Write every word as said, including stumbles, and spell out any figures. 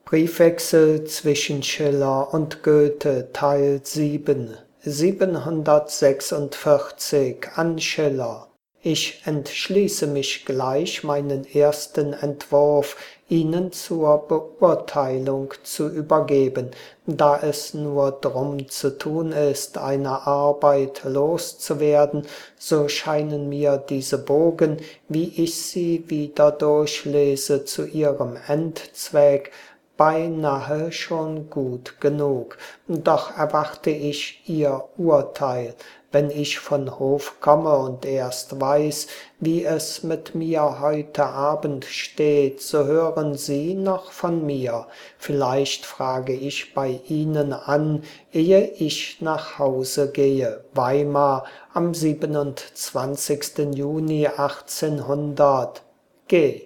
Briefwechsel zwischen Schiller und Goethe, Teil sieben, siebenhundertsechsundvierzig an Schiller. Ich entschließe mich gleich, meinen ersten Entwurf Ihnen zur Beurteilung zu übergeben, da es nur drum zu tun ist, eine Arbeit loszuwerden, so scheinen mir diese Bogen, wie ich sie wieder durchlese, zu ihrem Endzweck beinahe schon gut genug. Doch erwarte ich Ihr Urteil, wenn ich von Hof komme und erst weiß, wie es mit mir heute Abend steht, so hören Sie noch von mir. Vielleicht frage ich bei Ihnen an, ehe ich nach Hause gehe. Weimar am siebenundzwanzigsten Juni achtzehnhundert. G